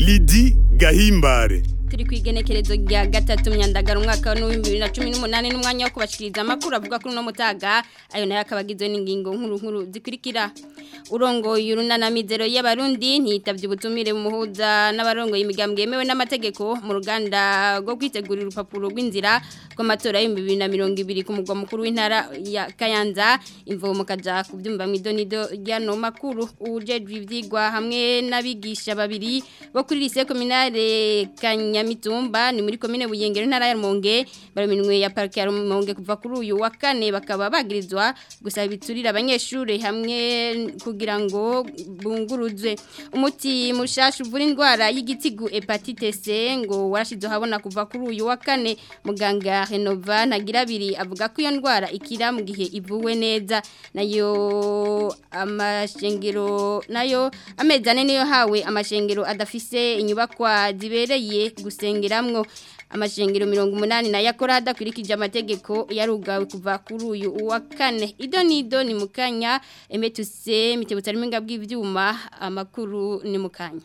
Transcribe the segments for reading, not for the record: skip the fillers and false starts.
Lidi Gahimbare. Turi kwigenekerezo rya gatatu myandagara umwaka wa 2018 n'umwanya wo kubashikiriza amakuru avuga kuri no mutaga ayo nayo akabagizwe n'ingingo nkuru zikurikira. Urongoye urunana mizero y'abarundi ntitavye ubutumire mu muhuza n'abarongoye imigambwe yemewe n'amategeko mu ruganda rwo kwitegurira urupapuro rw'inzira rw'amatora ya 2020 ku mugwa mukuru w'intara ya Kayanza imvomo kaja kubyumva mw'idonido ryano makuru ujejwe ivyigwa hamwe n'abigisha babiri bo kuri lycée communale Nyamitumba ni muri komine Buyengero ntara ya Rumonge baraminwe ya parke ya Rumonge kuva kuri uyu wa kane bakaba bagirizwa gusaba biturira abanyeshure hamwe kugira ngo bunguruzwe umuti mushasha uvura indwara y'igitigu hepatite C ngo warashizo habona kuva kuri uyu wa kane muganga Renova Ntagirabiri avuga ko iyo ndwara ikira mu gihe ivuwe neza nayo amashengero nayo amezane niyo hawe amashengero adafise inyubakwa zibereye gusengeramwo amashengero 80 na yakora adakurikije amategeko yarugawe kuva kuri uyu wa kane idonido ni mukanya emetuse mitebutsa rimenga bw'ivyuma amakuru ni mukanya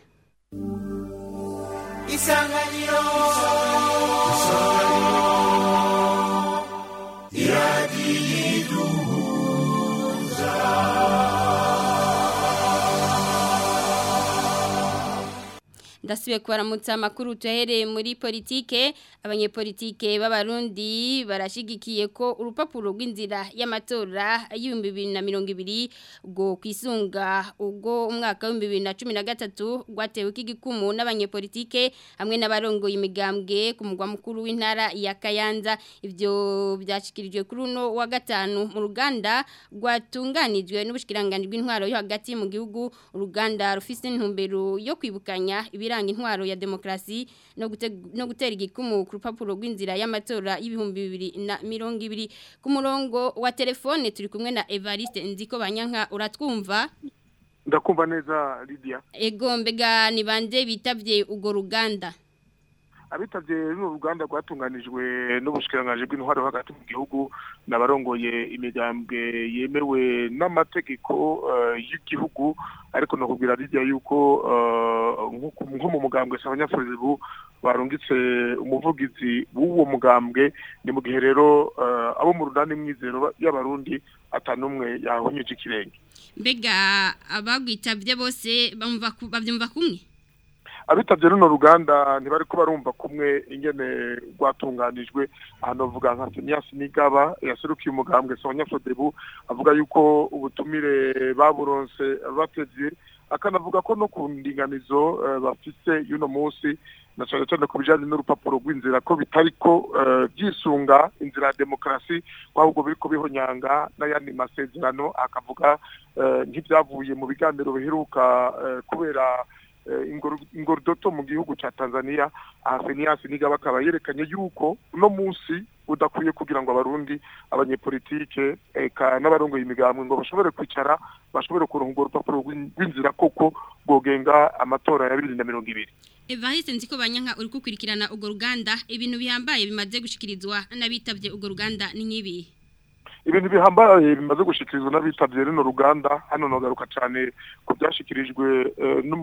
Isanganiro Ndasubiye kubaramutsa amakuru tuhereye muri politike abanyepolitike b'abarundi barashigikiye ko urupapuro rw'inzira y'amatora y'2020 go kwisunga ubwo umwaka wa 2013 rwatewe k'igikumu n'abanyepolitike hamwe n'abarongoye imigambwe ku mugwa mukuru w'intara ya Kayanza ivyo byashikirijwe kuri uno wa gatanu mu ruganda rwatunganijwe n'ubushikiranganje bw'intwaro yo hagati mu gihugu uruganda rufise intumbero yo kwibukanya iranga intwaro ya demokrasi no gutera igikumu ku rupapuro rw'inzira y'amatora y'2020 ku murongo wa telefone turi kumwe na Evariste Nziko Banyanka uratwumva ndakumva neza Lydia ego mbega ni bande bitavye ugo ruganda abitavye runo ruganda rwatunganijwe n'ubushikiranganje bw'intwaro hagati mu gihugu nabarongoye imigambwe yemewe n'amategeko y'igihugu ariko no kugira Lydia yuko nko mu mugambwe s'abanyafuribu barungitse umuvugizi w'uwo mugambwe ni mu gihe rero abo mu rudani mwizero y'abarundi atanumwe yahonyeje ikirenge mbega abagwitavye bose bavyumva kumwe abitavye runo ruganda ntibari ko barumva kumwe ingene rwatunganijwe hano vuga nka Phineas Nigaba yaserukiye umugambwe s'abanyafuribu avuga yuko ubutumire baburonse batevye akanavuga ko no ku ndinganizo bafise yuno munsi na cyane cyane ku bijanye n'urupapuro rw'inzira ko bitariko byisunga inzira ya demokrasi ahubwo biriko bihonyanga n'ayandi masezerano akavuga nk'ibyavuye mu biganiro biheruka kubera ingordoto mu gihugu ca Tanzania Phineas Nigaba akaba yerekanye yuko uno munsi udakwiye kugira ngo abarundi abanyepolitike eka n'abarongoye imigambwe ngo bashobore kwicara bashobore kuronka urupapuro rw'inzira koko gogenga amatora ya 2020 Evariste Nziko Banyanka uri kukurikirana ugo ruganda ibintu bihambaye bimaze gushikirizwa n'abitavye ugo ruganda ni nkibi ibintu bihambaye bimaze gushikirizwa n'abitavye rino ruganda hano nogaruka cyane ku byashikirijwe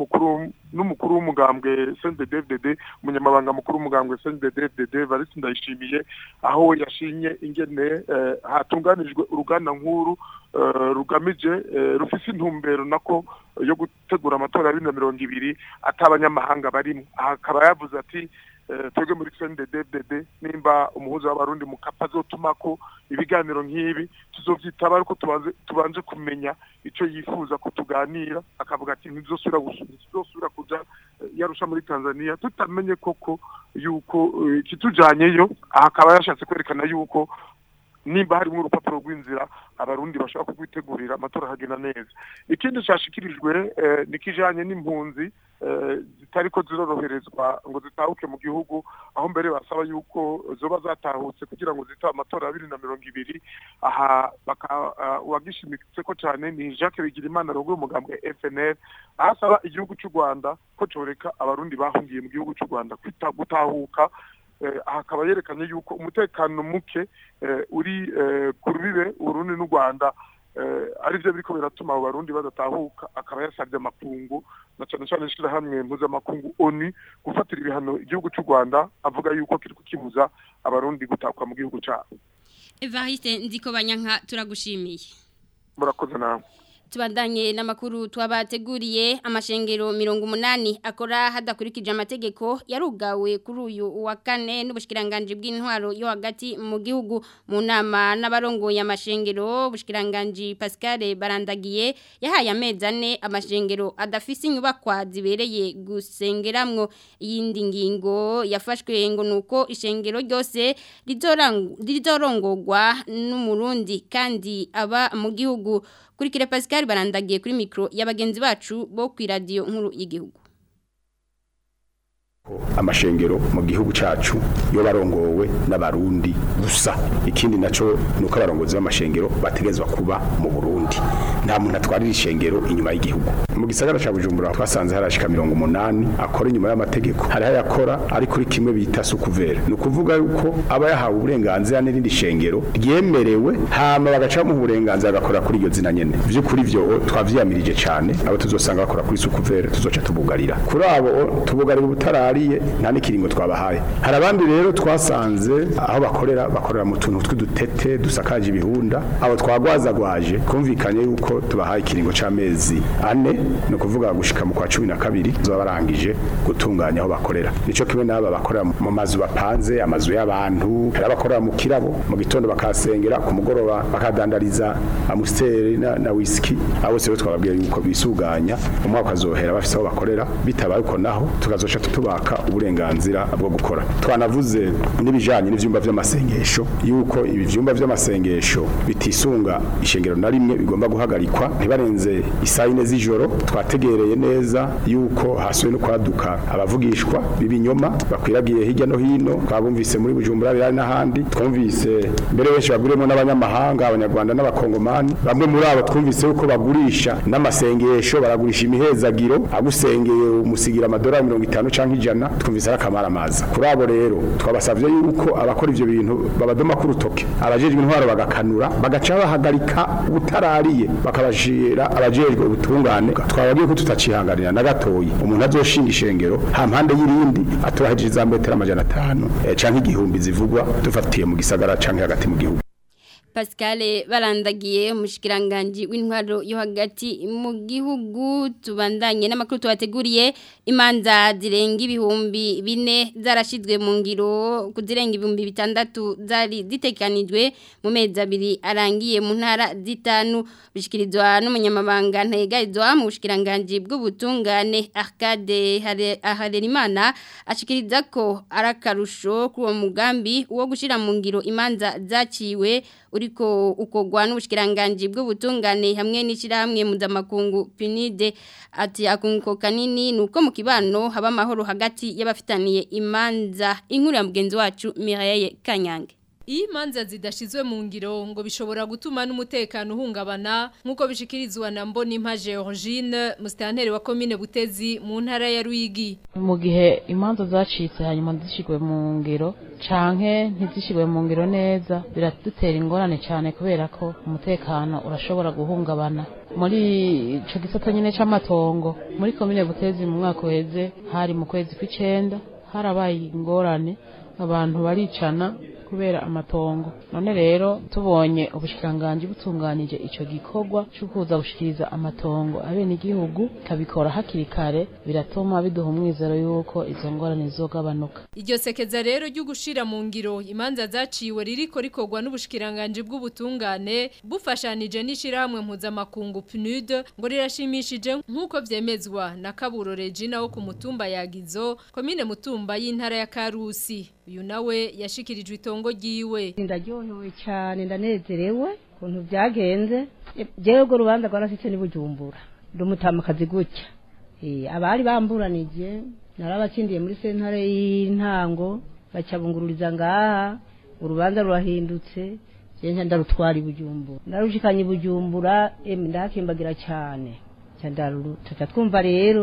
n'umukuru w'umugambwe CNDD-FDD umunyamabanga mukuru w'umugambwe CNDD-FDD Varisi Ndayishimiye aho yashinye ingene hatunganijwe uruganda nkuru rugamije rufise intumbero nako yo gutegura amatora ya 2020 atabanyamahanga barimo akaba yavuze ati twebwe muri CNDD-FDD nimba umuhuza w'abarundi mukapa zotumako ibiganiro nk'ibi tuzovyitaba ariko tubanje kumenya ico yifuza ko tuganira akavuga ati ntizosubira kuja yarusha muri Tanzania tutamenye koko yuko kitujanyeyo akaba yashatse kwerekana yuko nimba harimo urupapuro rw'inzira abarundi bashaka kugwitegurira amatora hagena neza ikindi cyashikirijwe nikijanye n'impunzi zitariko ziroroherezwa ngo zitahuke mu gihugu aho mbere basaba yuko zoba zatahutse kugira ngo zitahe amatora ya 2020 aha wagishimitse ko cyane ni Jacques Bigirimana rongo umugambwe FNL asaba igihugu cy'u Rwanda ko coreka abarundi bahungiye mu gihugu cy'u Rwanda gutahuka akaba yerekanye yuko umutekano muke uri ku rubibe Urundi n'u Rwanda arivyo biriko biratuma abo barundi badatahuka akaba yasabye amakungu na cyane cyane ishirahamwe mpuzamakungu ONU gufatira ibihano igihugu cy'u Rwanda avuga yuko kiriko kibuza abarundi gutakwa mu gihugu cyabo. Evariste Ndikobanyanka turagushimiye. Murakoze nawe. Tubandanye n'amakuru twabateguriye amashengero 180 akora hadakurikije amategeko yarugawe kuri uyu wa kane n'ubushikiranganje bw'intwaro yo hagati mu gihugu mu nama n'abarongoye amashengero bushikiranganje Pascal Barandagiye yahaye amezane amashengero adafise inyubakwa zibereye gusengeramwo iyindi ngingo yafashwe ngo nuko ishengero ryose rizorongorwa n'umurundi kandi aba mu gihugu kurikire Pascal Barandagiye kuri mikro y'abagenzi bacu bo ku radio nkuru y'igihugu. Amashengero mu gihugu cacu yo barongowe n'abarundi gusa ikindi naco nuko abarongozi b'amashengero bategezwa kuba mu Burundi nta muntu atwarira ishengero inyuma y'igihugu mu gisagara ca Bujumbura twasanze harashika 180 akora inyuma y'amategeko hari yakora ari kuri kimwe bita sukuvere no kuvuga yuko aba yahawe uburenganzira n'irindi shengero ryemerewe hama bagaca mu burenganzira agakora kuri iyo zina nyene byo kuri byo twavyiyamirije cyane abo tuzosanga bakora kuri sukuvere tuzoca tubugarira kuri abo tubugarira ubutarari nta n'ikiringo twabahaye hari abandi rero twasanze aho bakorera mu tuntu tw'udutete dusakaje ibihunda abo twagwazagwaje kumvikanye yuko tubahaye ikiringo c'amezi 4 no kuvuga gushika mu kwa 12 zo barangije gutunganya aho bakorera nico kimwe n'aba bakorera mu mazu bapanze amazu y'abantu hari abakorera mu kirabo mu gitondo bakasengera ku mugoroba bakadandariza amusiteri na whisky abo se twababwiye yuko bisuganya umwaka azohera bafise aho bakorera bitabaye uko naho tukazoca tutubaka uburenganzira bwo gukora twanavuze n'ibijanye n'ivyumba vy'amasengesho yuko ibi vyumba vy'amasengesho bitisunga ishengero na rimwe bigomba guhagarikwa ntibarenze isayine z'ijoro twategereye neza yuko hasuye no kwaduka abavugishwa bibinyoma bakwiragiye hirya no hino twabumvise muri Bujumbura bari n'ahandi twumvise mbere benshi baguremo n'abanyamahanga abanyarwanda n'abakongomani bamwe muri abo twumvise yuko bagurisha n'amasengesho baragurisha imihezagiro agusengeye umusigira amadolari 50 canke 100 twumvise akamara amazi kuri abo rero twabasavye yuko abakora ivyo bintu babadoma ku rutoke abajejwe intwaro bagakanura bagaca bahagarika ubutarariye bakabashira abajejwe ubutungane twabagiye ko tutacihanganira na gatoyi umuntu azoshinga ishengero ha mpande y'irindi aturahije za metero 500 canke igihumbi zivugwa dufatiye mu gisagara canke hagati mu gihugu. Pascal Barandagiye umushikiranganje w'intwaro yo hagati mu gihugu tubandanye n'amakuru twateguriye imanza zirenga ibihumbi 4 zarashizwe mu ngiro kuzirenga ibihumbi 6 zari zitekanijwe mu mezi 2 arangiye mu ntara zitanu bishikirizwa n'umunyamabanga ntegarizwa mu bushikiranganje bw'ubutungane Arcade Harerimana ashikiriza ko arakarusho kuwo mugambi wo gushira mu ngiro imanza zaciwe uriko ukogwa n'ubushikiranganje bw'ubutungane hamwe n'ishirahamwe mpuzamakungu PNUD ati akunko kanini nuko mu kibano haba amahoro hagati y'abafitaniye imanza inkuru ya mugenzi wacu Mireille Kanyange. Iyi manza zidashizwe mu ngiro ngo bishobora gutuma n'umutekano uhungabana nkuko bishikirizwa na Mbonimpa Georgine musitanteri wa commune Butezi mu ntara ya Ruyigi. Mu gihe imanza zacitse hanyuma zishigwe mu ngiro canke ntizishigwe mu ngiro neza biradutera ingorane cyane kubera ko umutekano urashobora guhungabana. Muri ico gisata nyene c'amatongo muri commune Butezi mu mwaka weze hari mu kwezi kw'icenda harabaye ingorane abantu baricana kubera amatongo none rero tubonye ubushikanganje butunganije ico gikorwa cyukuza bushikiriza amatongo abene igihugu kabikora hakiri kare biratuma biduha umwizero yuko izo ngorane zogabanuka. Iryo sekeza rero ryo gushira mu ngiro imanza zaciwe ririko rikorwa n'ubushikiranganje bw'ubutungane bufashanije n'ishirahamwe mpuzamakungu PNUD ngo rirashimishije nkuko vyemezwa na Kaburo Regina wo ku mutumba yagizo komine mutumba y'intara ya Karusi uyu nawe yashikirijwe itongo giwe. Ndaryohewe cyane ndanezerewe kuntu byagenze jewe go rubanza rwarashitse ni Bujumbura ndumutamakazi gutya abari bamburanije narabatsindiye muri sentare y'intango bacabungururiza ngaha urubanza rurahindutse jenja ndarutwari Bujumbura ndarushikanye Bujumbura ndakimbagira cyane cyandaru twumva rero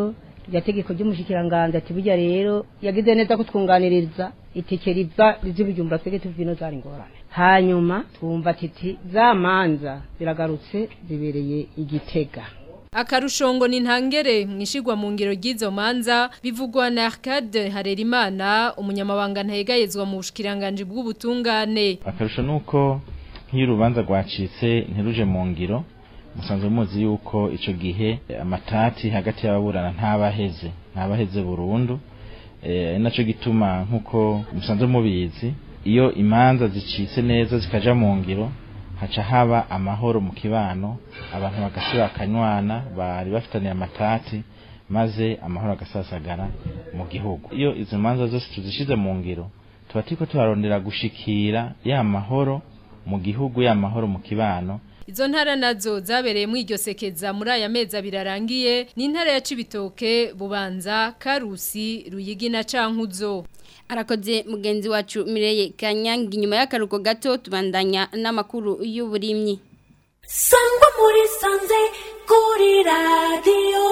rya tegeko ry'umushikiranganje ati burya rero yagize neza kutwunganiriza itike riva ry'ubujumbura twege tuvino zari ngorane hanyuma twumva titi za manza ziragarutse zibereye Igitega. Akarushongo ni ntangere mwishigwa mu ngiro ry'izo manza bivugwa na Arcade Harerimana umunyamabanga ntayegayezwa mu bushikiranganje bw'ubutungane. Akarusho nuko nk'urubanza rwacitse ntiruje mu ngiro musanzwe muzi yuko ico gihe amatati hagati y'ababurana ntabaheze burundu naco gituma nkuko musanzwe mubizi iyo imanza zicitse neza zikaja mu ngiro haca haba amahoro mu kibano abantu bagasubira akanywana bari bafitaniye amatati maze amahoro agasasagara mu gihugu. Iyo izo manza zose tuzishize mu ngiro tuba turiko tuharondera gushikira ya mahoro mu gihugu ya mahoro mu kibano. Izo ntara nazo zabereye mu iryo sekeza muri aya mezi birarangiye ni intara ya Cibitoke, Bubanza, Karusi, Ruyigi na Cankuzo. Arakoze mugenzi wacu Mireye Kanyangi nyuma y'akaruko gato tubandanya n'amakuru y'uburimyi. Sangwa muri sanze kuri radio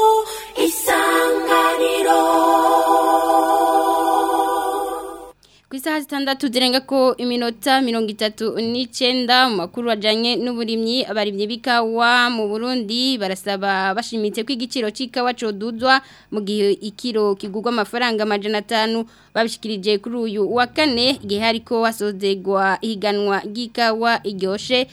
Isanganiro. Kuisaha 6 zirenga ko iminota 39 mu makuru ajanye n'uburimyi abarimye bikawa mu Burundi barasaba bashimitse ko igiciro c'ikawa coduzwa mu gihe ikiro kigurwa amafaranga 500 babishikirije kuri uyu wa kane igihe hariko wasozegwa ihiganwa ry'ikawa iryoshe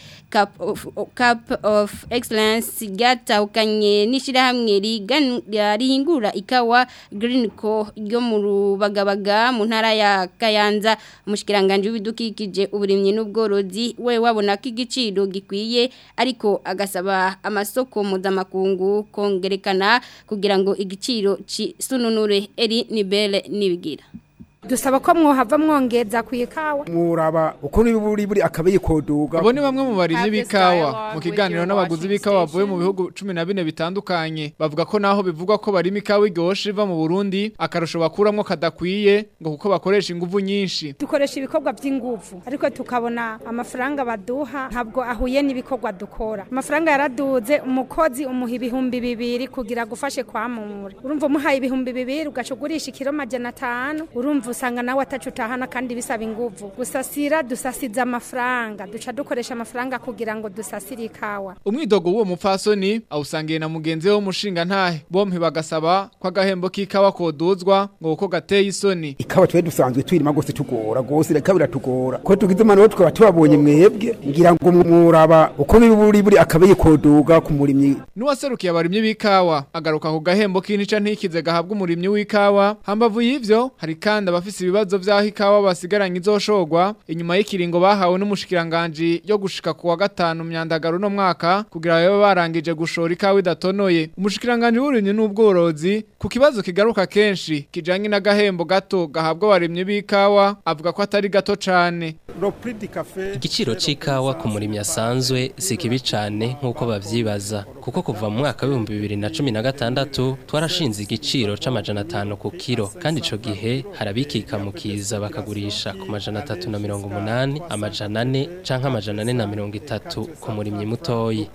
Cup of Excellence gatahukanye n'ishirahamwe rihingura ikawa Greenco ryo mu Rubagabaga mu ntara ya Kayanza umushikiranganje w'ibidukikije uburimyi n'ubworozi we wabona ko igiciro gikwiye ariko agasaba amasoko mpuzamakungu kongerekana kugira ngo igiciro sununure eri nibele nibigira. Dusaba ko mwohava mwongeza ku ikawa muraba uko buri akabaye koduga. Abo ni bamwe mu barimyi b'ikawa mu kiganiro n'abaguzi b'ikawa bavuye mu bihugu 14 bitandukanye bavuga ko naho bivugwa ko barima ikawa iryoshe iva mu Burundi akarusho bakuramwo kadakwiye ngo kuko bakoresha inguvu nyinshi. Dukoresha ibikorwa by'inguvu ariko tukabona amafaranga baduha ntabwo ahuye n'ibikorwa dukora. Amafaranga yaraduze umukozi umuha ibihumbi 200 kugira gufashe kwamura. Urumva muhaye ibihumbi 200 ugacugurisha ikiro 500 urumva usanga nawe atacutahana kandi bisaba inguvu. Gusasira dusasiza amafaranga duca dukoresha amafaranga kugira ngo dusasire ikawa. Umwidogo w'uwo mupfasoni awusangiye na mugenzi we w'umushinga ntahe bompi bagasaba ko agahembo k'ikawa koduzwa ngo uko gateye isoni. Ikawa twe dusanzwe twirima gose tugora gose kabira tugora ko tugize mano twaba tubabonye mwebwe ngira ngo muraba uko buri akabaye koduga ku murimyi. Nuwaserukiye abarimyi b'ikawa agaruka ku gahembo k'intica ntikize gahabwa umurimyi w'ikawa hambavu y'ivyo hari kandi abafise ibibazo vyaho ikawa basigaranye izoshogwa inyuma y'ikiringo bahawe n'umushikiranganje yo gushika ku wa 5 myandagaro no mwaka kugira babe barangije gushora ikawa idatonoye. Umushikiranganje w'uburimyi n'ubworozi ku kibazo kigaruka kenshi kijanye n'agahembo gato gahabwa abarimyi b'ikawa avuga ko atari gato cane. Igiciro c'ikawa ku murimyi asanzwe sikibi cane nkuko bavyibaza kuko kuva mu mwaka wa 2016 twarashinze igiciro c'500 ku kilo kandi ico gihe harabikika mukiza bakagurisha ku 380 400 canke 430 ku murimyi mutoyi.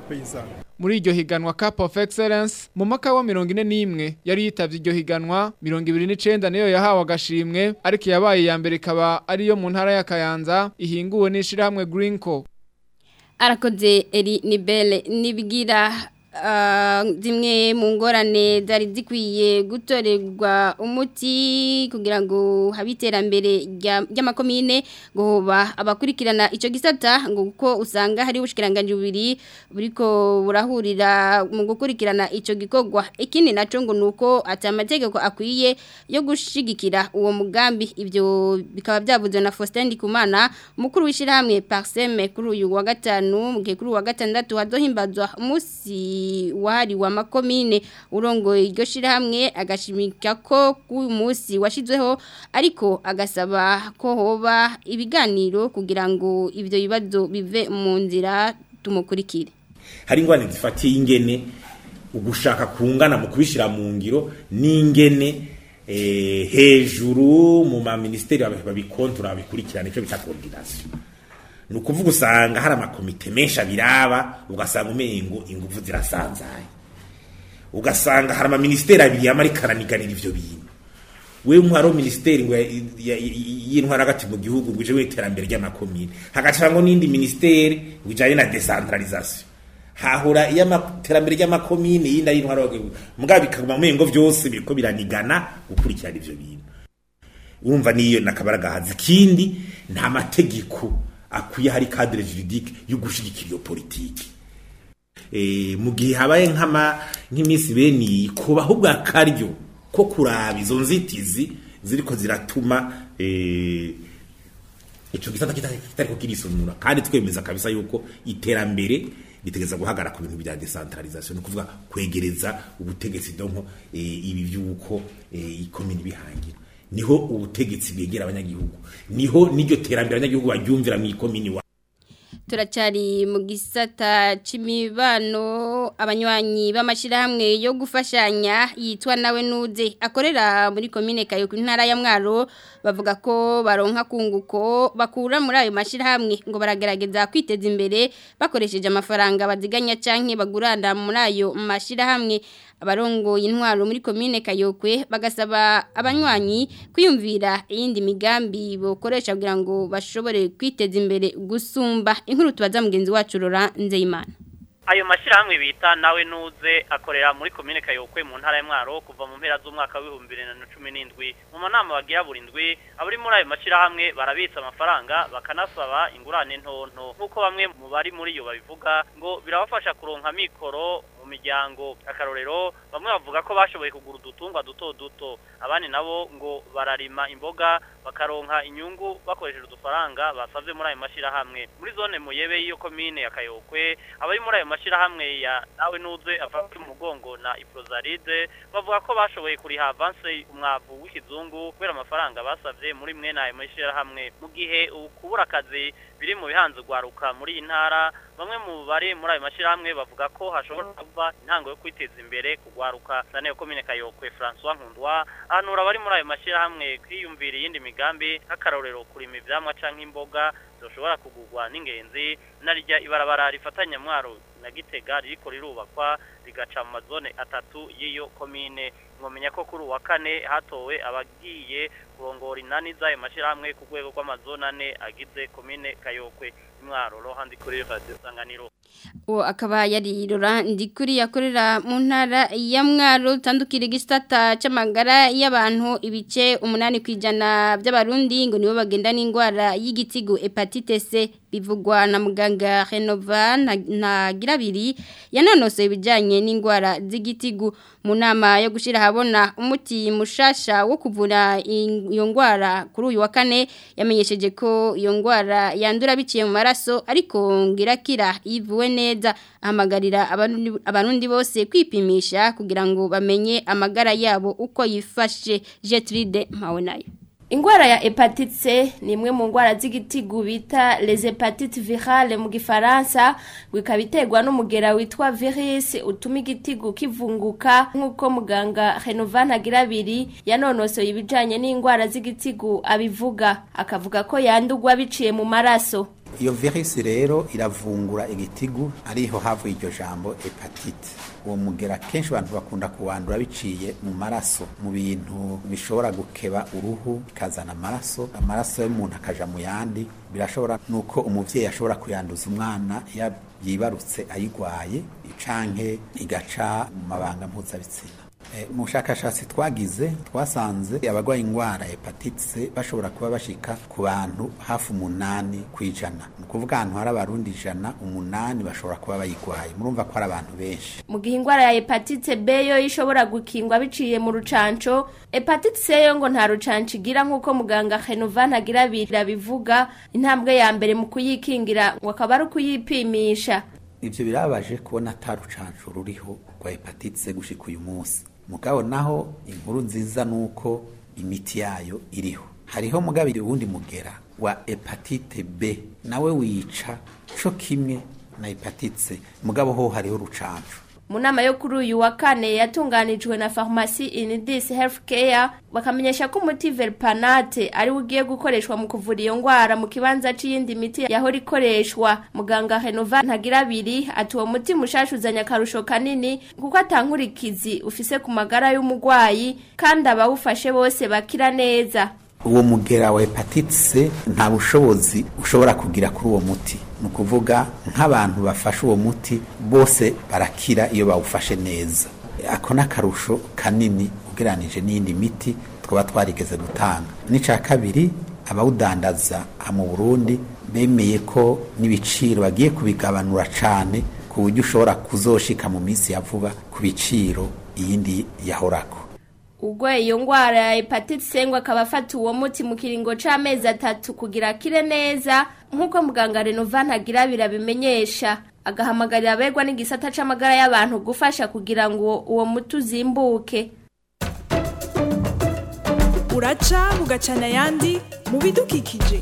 Muri iryo higanwa Cup of Excellence mu maka wa 41 yari yitavye iryo higanwa 29 niyo yahawe agashimwe ariko yabaye ya mbere kaba ari yo mu ntara ya Kayanza ihinguwe n'ishirahamwe Greenco. Arakoze eri nibele nibigira zimwe mu ngorane zari zikwiye gutorerwa umuti kugira ngo habiterambere ry'amakomine ngo hoba abakurikirana ico gisata ngo kuko usanga hari ubushikiranganje bubiri buriko burahurira mu gukurikirana ico gikorwa. Ikindi naco ngo nuko atamategeko akwiye yo gushigikira uwo mugambi ivyo bikaba byavuzwe na Faustin Ndikumana mukuru w'ishirahamwe Parseme kuri uyu wa 5 mu gihe kuri uwa 6 hazohimbazwa umunsi wahari wa makomine urongo iryo shirahamwe agashimika ko ku munsi washizweho ariko agasaba ko hoba ibiganiro kugira ngo ivyo bibazo bive mu nzira tumukurikire. Hari ingwane zifatiye ingene ugushaka kungana mu kubishira mu ngiro n'ingene hejuru mu ma ministeri babikontora bikurikirana ico bita coordination. Nukuvuga usanga hari amakomite menshi abiraba ugasanga umengo ingufu zirasanzaye. ugasanga hari ama ministeri abiri yamarikaniganira ivyo bintu we mwaro ministeri ngo y'intwara hagati mu gihugu ngo je witerambere ry'amakomine hagacango n'indi ministeri bijanye na decentralisation hahura y'amaterambere ry'amakomine yinda y'intwara mugabe bikaguma mengo vyose biriko biranigana gukurikirana ivyo bintu urumva niyo nakabaraga hazi kindi nta mategeko akuye hari cadre juridique yo gushigikira iyo politiki mu gihe habaye nk'imisi beni kuba ahubwo akaryo ko kuraba izo nzitizi ziriko ziratuma ico gisata kitariko kirisonura kandi twemeza kabisa yuko iterambere bitegeza guhagara ku bintu bya decentralisation no kuvuga kwegereza ubutegetsi donko ibi byuko ikomini bihangira niho ubutegetsi bwegera abanyagihugu niho niryo terambere abanyagihugu baryumvira mu ikomini wa turacari mu gisata c'imibano abanywanyi b'amashirahamwe yo gufashanya yitwa nawe nuze akorera muri komine Kayo ku ntara ya Mwaro bavuga ko baronka kunguko bakura muri ayo mashirahamwe ngo baragerageza kwiteza imbere bakoresheje amafaranga baziganya canke baguranda muri ayo mashirahamwe abarongo y'intwaro muri komine Kayokwe bagasaba abanywanyi kwiyumvira iyindi migambi bokoresha kugira ngo bashobore kwiteza imbere gusumba inkuru tubaza mugenzi wacu Laurent Nzeyimana ayo mashirahamwe bita nawe nuze akorera muri komine Kayokwe mu ntara ya Mwaro kuva mu mpera z'umwaka wa 2017 mu manama bagira burindwi abari muri ayo mashirahamwe barabitsa amafaranga bakanasaba ingurane ntonto nkuko bamwe mu bari muri yo babivuga ngo birabafasha kuronka mikoro mu miryango akarorero bamwe bavuga ko bashoboye kugura udutungwa duto abandi nabo ngo bararima imboga bakaronka inyungu bakoresheje udufaranga basavye muri ayo mashirahamwe muri zone muyebe y'iyo komine ya Kayokwe abari muri ayo mashirahamwe ya nawe nuze afata umugongo na Iprozaride bavuga ko bashoboye kuriha avance umwavu w'ikizungu kubera amafaranga basavye muri mwe na ayo mashirahamwe mu gihe ukubura akazi biri mu bihanze gwaruka muri intara bamwe mu bari muri ayo mashirahamwe bavuga ko hashobora kuva intango yo kwiteza imbere kugwaruka sane komine Kayokwe François Nkundwa ahanura bari muri ayo mashirahamwe kwiyumvira iyindi migambi nk'akarorero kurima ivyamwa canke imboga zoshobora kugurwa n'ingenzi narijya ibarabara rifatanya Mwaro na Gitega ririko rirubakwa rigaca mu mazone atatu y'iyo komine ngomenya ko kuri wa kane hatowe abagiye kurongora inani z'ayo mashirahamwe ku rwego rw'amazone ane agize komine Kayokwe Mwaro rohandi kuri Radio Sanganiro uwo akaba yari Laurent Ndikuri yakorera mu ntara ya Mwaro tandukira igisata c'amagara y'abantu ibice 8% by'abarundi ngo nibo bagenda n'ingwara y'igitigu hepatite C bivugwa na muganga Renova na Girabiri yanonose ibijanye n'ingwara z'igitigu mu nama yo gushira habona umuti mushasha wo kuvura iyo ngwara kuri uyu wa kane yamenyesheje ko iyo ngwara yandura biciye mu maraso ariko ngirakira ivuwe neza ahamagarira abarundi bose kwipimisha kugira ngo bamenye amagara yabo uko yifashe Jetride Mawonayo Ingwara ya hepatite C ni imwe mu ngwara z'igitigu bita les hépatites virales mu gifaransa gwikabiterwa n'umugera witwa virus utuma igitigu kivunguka nk'uko muganga Renova Ntagirabiri yanonosoye ibijanye n'ingwara z'igitigu abivuga akavuga ko yandugwa biciye mu maraso. Iyo virus rero iravungura igitigu ariho havuye iryo jambo hepatite. Uwo mugera kenshi abantu bakunda kuwandura biciye mu maraso mu bintu bishobora gukeba uruhu bikazana amaraso y'umuntu akaja mu yandi birashobora nuko umuvyeyi ashobora kuyanduza umwana yibarutse ayigwaye canke igaca mu mabanga mpuzabitsina. Mu bushakashatsi twagize twasanze abagwaye ingwara hepatite C bashobora kuba bashika ku bantu hafi 8%. Ni kuvuga ahantu hari abarundi 8 bashobora kuba bayigwaye. Murumva ko ari abantu benshi. Mu gihe ingwara ya hepatite B yo ishobora gukingwa biciye mu rucanco, hepatite C yo ngo nta rucanco igira nk'uko muganga Renova Ntagirabiri abivuga, intambwe ya mbere mu kuyikingira ngo akaba ari kuyipimisha. Ivyo birabaje kubona atarucanco ruriho kwa hepatite C gushika uyu munsi. Mugabo naho inkuru nziza nuko imiti yayo iriho. Hariho mugabiri uwundi mugera wa hepatite B nawe wica co kimwe na hepatite C. Mugabo ho hariho rucanco. mu nama yo kuri uyu wa kane yatunganijwe na Pharmacie Inidis Healthcare bakamenyesha ko umuti Verpanate ari ugiye gukoreshwa mu kuvura iyo ngwara mu kibanza c'iyindi miti yahora ikoreshwa. Muganga Renova Ntagirabiri ati uwo muti mushashuzanya karusho kanini kuko atankurikizi ufise ku magara y'umugwayi kandi abawufashe bose bakira neza. Uwo mugera wa hepatite C nta bushobozi ushobora kugira kuri uwo muti, nukuvuga nk'abantu bafashe uwo muti bose barakira iyo bawufashe neza. Ako nakarusho kanini ugeranije n'indi miti twaba twarigeze gutanga. Nica kabiri abawudandaza mu Burundi bemeye ko n'ibiciro bagiye kubigabanura cane ku buryo ushobora kuzoshika mu minsi ya vuba ku biciro iyindi yahorako. Ugwe iyo ngwara ya hepatite C ngo akaba afata uwo muti mu kiringo c'amezi 3 kugira kire neza nkuko muganga Renova Ntagirabira bimenyesha. Agahamagarira abegwa n'igisata c'amagara y'abantu gufasha kugira ngo uwo muti uzimbuke. Uraca bugacana yandi mu bidukikije.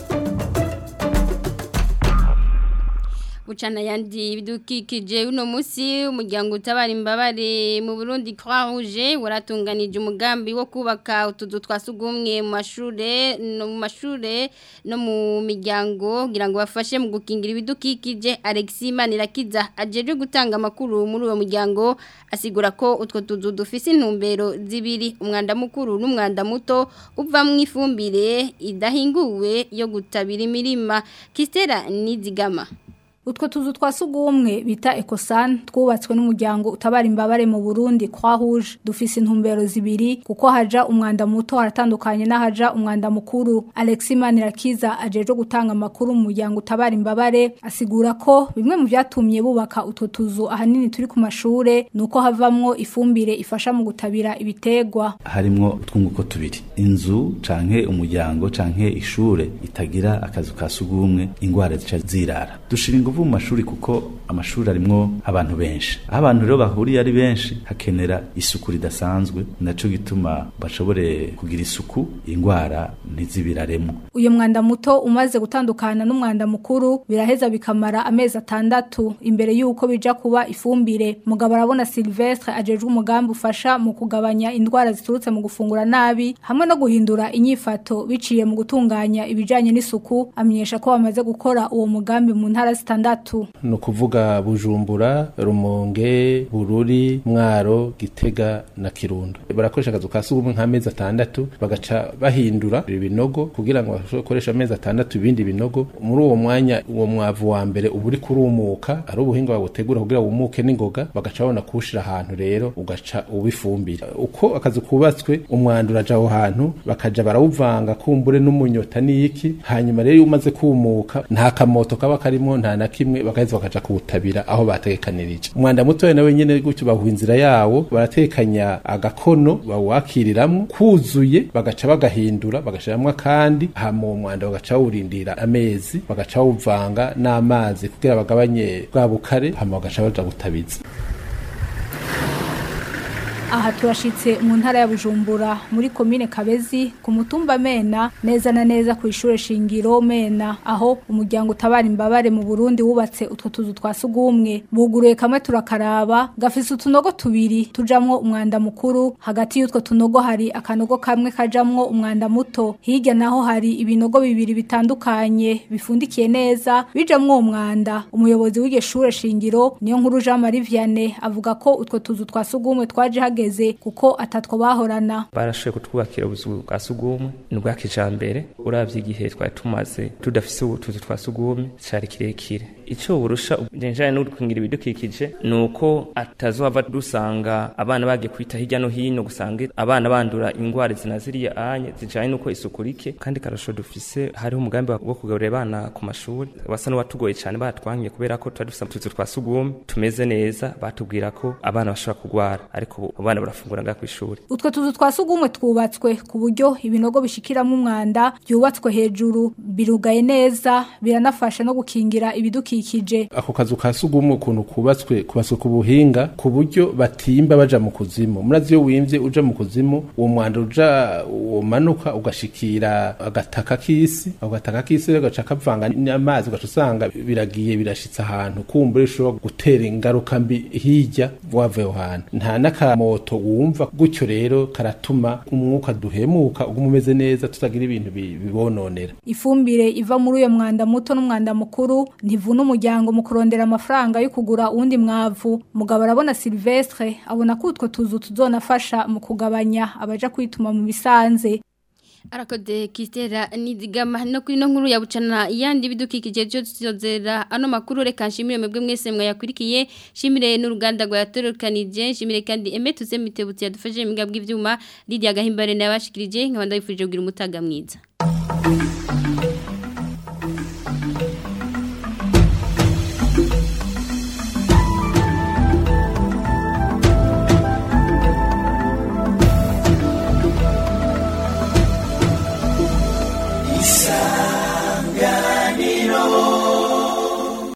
Bucana yandi bidukikije uno musi umuryango utabara imbabare mu Burundi Croix Rouge waratunganije umugambi wo kubaka utuzu twasugumwe mu mashure no mu miryango kugira ngo bafashe mu gukingira ibidukikije. Alexis Manirakiza ajeje gutanga amakuru muri uwo muryango asigura ko utwo tuzu dufise intumbero zibiri, umwanda mukuru n'umwanda muto uva mu ifumbire idahinguwe yo gutabira imirima. Kistera Nizigama. Utwo tuzu twasugumwe bita Ecosan twubatswe n'umuryango utabara imbabare mu Burundi Croix Rouge dufise intumbero zibiri kuko haja umwanda muto haratandukanye n'ahaja umwanda mukuru. Alexis Manirakiza ajeje gutanga amakuru mu muryango utabara imbabare asigura ko bimwe mu vyatumye bubaka utwo tuzu ahanini turi ku mashure nuko havamwo ifumbire ifasha mu gutabira ibitegwa. Harimwo utwunguko tubiri, inzu canke umuryango canke ishure itagira akazu kasugumwe ingwara zica zirara. Dushiringa mu mashuri kuko amashuri arimwo abantu benshi. Abantu rero bahuriye ari benshi hakenera isuku ridasanzwe, naco gituma bashobore kugira isuku ingwara ntizibiraremo. Uyo mwanda muto umaze gutandukana n'umwanda mukuru biraheza bikamara amezi 6 imbere yuko bija kuba ifumbire. Mugabo arabona Silvestre ajejwe umugambi ufasha mu kugabanya indwara ziturutse mu gufungura nabi hamwe no guhindura inyifato biciye mu gutunganya ibijanye n'isuku. Amenyesha ko bamaze gukora uwo mugambi mu ntara zitandatu. No kuvuga Bujumbura, Rumonge, Bururi, Mwaro, Gitega na Kirundo. Barakoresha akazu kasugumwe nk'amezi 6 bagaca bahindura ibinogo kugira ngo bakoresha amezi 6 ibindi binogo. Muri uwo mwanya uwo mwavu wa mbere uburi kurumuka ari ubuhinga bagutegura kugira wumuke n'ingoga bagaca babona kushira ahantu rero ugaca ubifumbira. Uko akazu kubatswe umwanda uraja aho hantu bakaja barawuvanga kumbure n'umunyota n'iki hanyuma rero umaze kumuka nta kamoto kaba karimo nta na kimwe bakaheza bakaja kubutabira aho bategekanirije. Umwanda muto nawe nyene gutyo bahuha inzira yawo baratekanya agakono bawakiriramwo kuzuye bagaca bagahindura bagashiramwo kandi hama umwanda bagaca urindira amezi bagaca uvanga n'amazi kugira bagabanye bwa bukare hama bagaca baja gutabiza. Aha turashitse mu ntara ya Bujumbura muri komine Kabezi ku mutumba Mena neza na neza ku ishure shingiro Mena aho umuryango utabara imbabare mu Burundi wubatse utwo tuzu twasugumwe. Buguruye kamwe turakaraba gafise utunogo tubiri tujamwo umwanda mukuru, hagati y'utwo tunogo hari akanogo kamwe kajamwo umwanda muto, hirya naho hari ibinogo bibiri bitandukanye bifundikiye neza bijamwo umwanda. Umuyobozi w'iryo shure shingiro niyo nkuru Jean Marie Vianney avuga ko utwo tuzu twasugumwe twaje kuko atatwo bahorana. Barashoye kutwubakira ubuzu bwa sugumwe n'ubwa kijambere uravye igihe twari tumaze tudafise utuzu twa sugumwe cari kirekire. Ico burusha ujenjanye no gukingira ibidukikije nuko atazova dusanga abana bagiye kwita hirya no hino gusanga abana bandura ingwara zinaziriya anye zijanye nuko isuku rike kandi karasho dufise hariho umugambi wo kugaburira abana ku mashuri basa no watugoye cyane batwangiye kubera ko twari dufise utuzu twa sugumwe tumeze neza batubwira ko abana bashobora kugwara ariko bana barafungura ngaha kw'ishuri. Utwo tuzu twasugumwe twubatswe ku buryo ibinogo bishikiramo umwanda byubatswe hejuru birugaye neza biranafasha no gukingira ibidukikije. Ako kazu kasugumwe ukuntu kubatswe ku buhinga ku buryo batimba baja mu kuzimu. Murazi yo wimvye uja mu kuzimu uwo mwanda uja umanuka ugashikira agataka k'isi gaca kavanga n'amazi ugashusanga biragiye birashitsa ahantu kumbure ushobora gutera ingaruka mbi hirya waveho hantu. Nta n'akamoto wumva gutyo rero karatuma umwuka duhemuka ugumumeze neza tutagira ibintu bibononera. Ifumbire iva muri uyo mwanda muto n'umwanda mukuru ntivuna umuryango mu kurondera amafaranga yo kugura uwundi mwavu. Mugabo arabona Silvestre abona ko utwo tuzu tuzonafasha mu kugabanya abaja kwituma mu bisanze. Arakode Kistera Nidigama no kuri no nkuru ya bucana yandi bidukikije cyo tuzozera ano makuru reka nshimire mwebwe mwese mwayakurikiye shimire n'uruganda rwa yatorokanije shimire kandi emetuse mitebutse yadufashije migabwe ivyuma Lydia Gahimbare nabashikirije nkabanda yifurije kugira umutaga mwiza.